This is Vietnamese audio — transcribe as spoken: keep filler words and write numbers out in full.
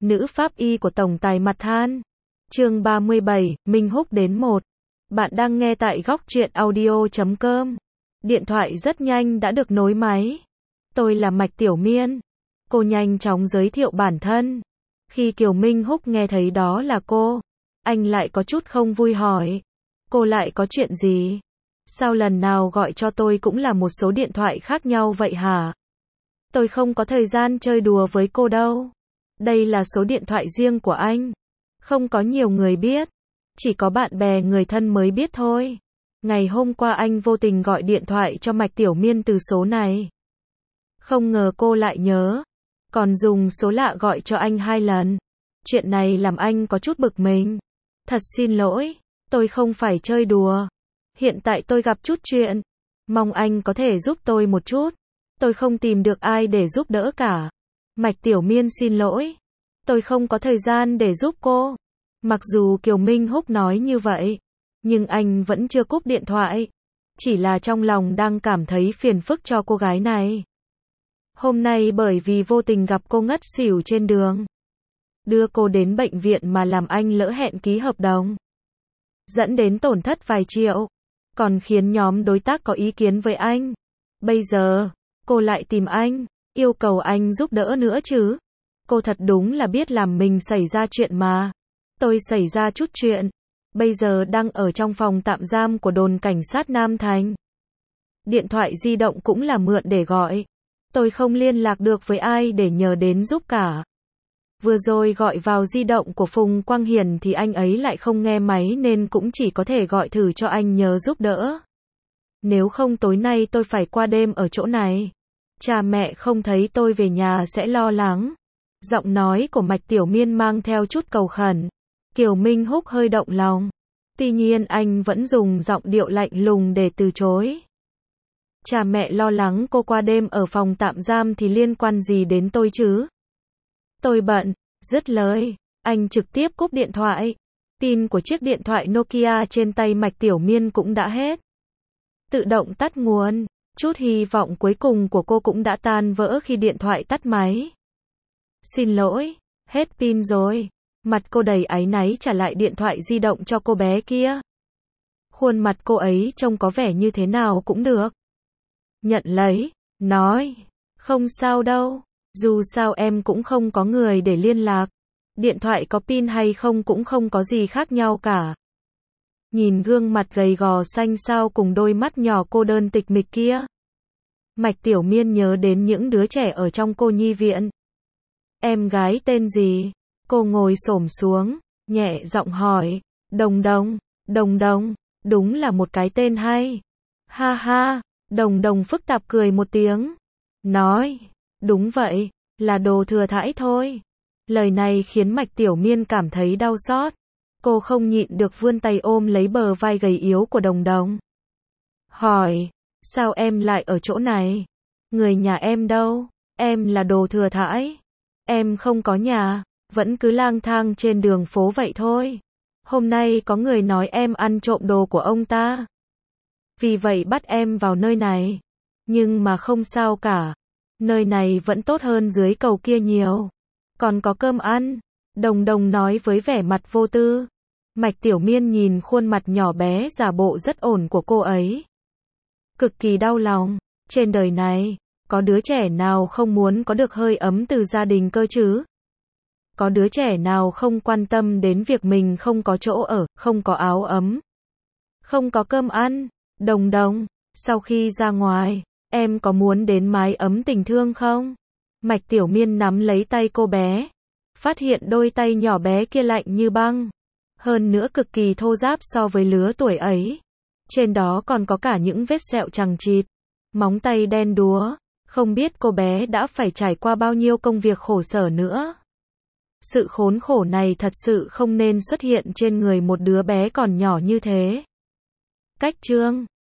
Nữ pháp y của tổng tài mặt than. Chương ba mươi bảy, Minh Húc đến một. Bạn đang nghe tại góc truyện audio chấm com. Điện thoại rất nhanh đã được nối máy. Tôi là Mạch Tiểu Miên. Cô nhanh chóng giới thiệu bản thân. Khi Kiều Minh Húc nghe thấy đó là cô, anh lại có chút không vui hỏi. Cô lại có chuyện gì? Sao lần nào gọi cho tôi cũng là một số điện thoại khác nhau vậy hả? Tôi không có thời gian chơi đùa với cô đâu. Đây là số điện thoại riêng của anh. Không có nhiều người biết. Chỉ có bạn bè người thân mới biết thôi. Ngày hôm qua anh vô tình gọi điện thoại cho Mạch Tiểu Miên từ số này. Không ngờ cô lại nhớ. Còn dùng số lạ gọi cho anh hai lần. Chuyện này làm anh có chút bực mình. Thật xin lỗi. Tôi không phải chơi đùa. Hiện tại tôi gặp chút chuyện. Mong anh có thể giúp tôi một chút. Tôi không tìm được ai để giúp đỡ cả. Mạch Tiểu Miên xin lỗi. Tôi không có thời gian để giúp cô. Mặc dù Kiều Minh Húc nói như vậy, nhưng anh vẫn chưa cúp điện thoại. Chỉ là trong lòng đang cảm thấy phiền phức cho cô gái này. Hôm nay bởi vì vô tình gặp cô ngất xỉu trên đường, đưa cô đến bệnh viện mà làm anh lỡ hẹn ký hợp đồng, dẫn đến tổn thất vài triệu, còn khiến nhóm đối tác có ý kiến với anh. Bây giờ, cô lại tìm anh, yêu cầu anh giúp đỡ nữa chứ. Cô thật đúng là biết làm mình xảy ra chuyện mà. Tôi xảy ra chút chuyện. Bây giờ đang ở trong phòng tạm giam của đồn cảnh sát Nam Thành. Điện thoại di động cũng là mượn để gọi. Tôi không liên lạc được với ai để nhờ đến giúp cả. Vừa rồi gọi vào di động của Phùng Quang Hiền thì anh ấy lại không nghe máy nên cũng chỉ có thể gọi thử cho anh nhờ giúp đỡ. Nếu không tối nay tôi phải qua đêm ở chỗ này. Cha mẹ không thấy tôi về nhà sẽ lo lắng. Giọng nói của Mạch Tiểu Miên mang theo chút cầu khẩn. Kiều Minh Húc hơi động lòng. Tuy nhiên anh vẫn dùng giọng điệu lạnh lùng để từ chối. Cha mẹ lo lắng cô qua đêm ở phòng tạm giam thì liên quan gì đến tôi chứ? Tôi bận. Dứt lời, anh trực tiếp cúp điện thoại. Pin của chiếc điện thoại Nokia trên tay Mạch Tiểu Miên cũng đã hết. Tự động tắt nguồn. Chút hy vọng cuối cùng của cô cũng đã tan vỡ khi điện thoại tắt máy. Xin lỗi, hết pin rồi. Mặt cô đầy áy náy trả lại điện thoại di động cho cô bé kia. Khuôn mặt cô ấy trông có vẻ như thế nào cũng được. Nhận lấy, nói, không sao đâu, dù sao em cũng không có người để liên lạc. Điện thoại có pin hay không cũng không có gì khác nhau cả. Nhìn gương mặt gầy gò xanh xao cùng đôi mắt nhỏ cô đơn tịch mịch kia. Mạch Tiểu Miên nhớ đến những đứa trẻ ở trong cô nhi viện. Em gái tên gì? Cô ngồi xổm xuống, nhẹ giọng hỏi. Đồng Đồng, Đồng Đồng, đúng là một cái tên hay. Ha ha, Đồng Đồng phức tạp cười một tiếng. Nói, đúng vậy, là đồ thừa thãi thôi. Lời này khiến Mạch Tiểu Miên cảm thấy đau xót. Cô không nhịn được vươn tay ôm lấy bờ vai gầy yếu của Đồng Đồng. Hỏi, sao em lại ở chỗ này? Người nhà em đâu? Em là đồ thừa thãi. Em không có nhà, vẫn cứ lang thang trên đường phố vậy thôi. Hôm nay có người nói em ăn trộm đồ của ông ta. Vì vậy bắt em vào nơi này. Nhưng mà không sao cả. Nơi này vẫn tốt hơn dưới cầu kia nhiều. Còn có cơm ăn. Đồng Đồng nói với vẻ mặt vô tư. Mạch Tiểu Miên nhìn khuôn mặt nhỏ bé giả bộ rất ổn của cô ấy. Cực kỳ đau lòng. Trên đời này, có đứa trẻ nào không muốn có được hơi ấm từ gia đình cơ chứ? Có đứa trẻ nào không quan tâm đến việc mình không có chỗ ở, không có áo ấm, không có cơm ăn? Đồng Đồng, sau khi ra ngoài, em có muốn đến mái ấm tình thương không? Mạch Tiểu Miên nắm lấy tay cô bé, phát hiện đôi tay nhỏ bé kia lạnh như băng, hơn nữa cực kỳ thô ráp so với lứa tuổi ấy. Trên đó còn có cả những vết sẹo chằng chịt, móng tay đen đúa, không biết cô bé đã phải trải qua bao nhiêu công việc khổ sở nữa. Sự khốn khổ này thật sự không nên xuất hiện trên người một đứa bé còn nhỏ như thế. Cách chương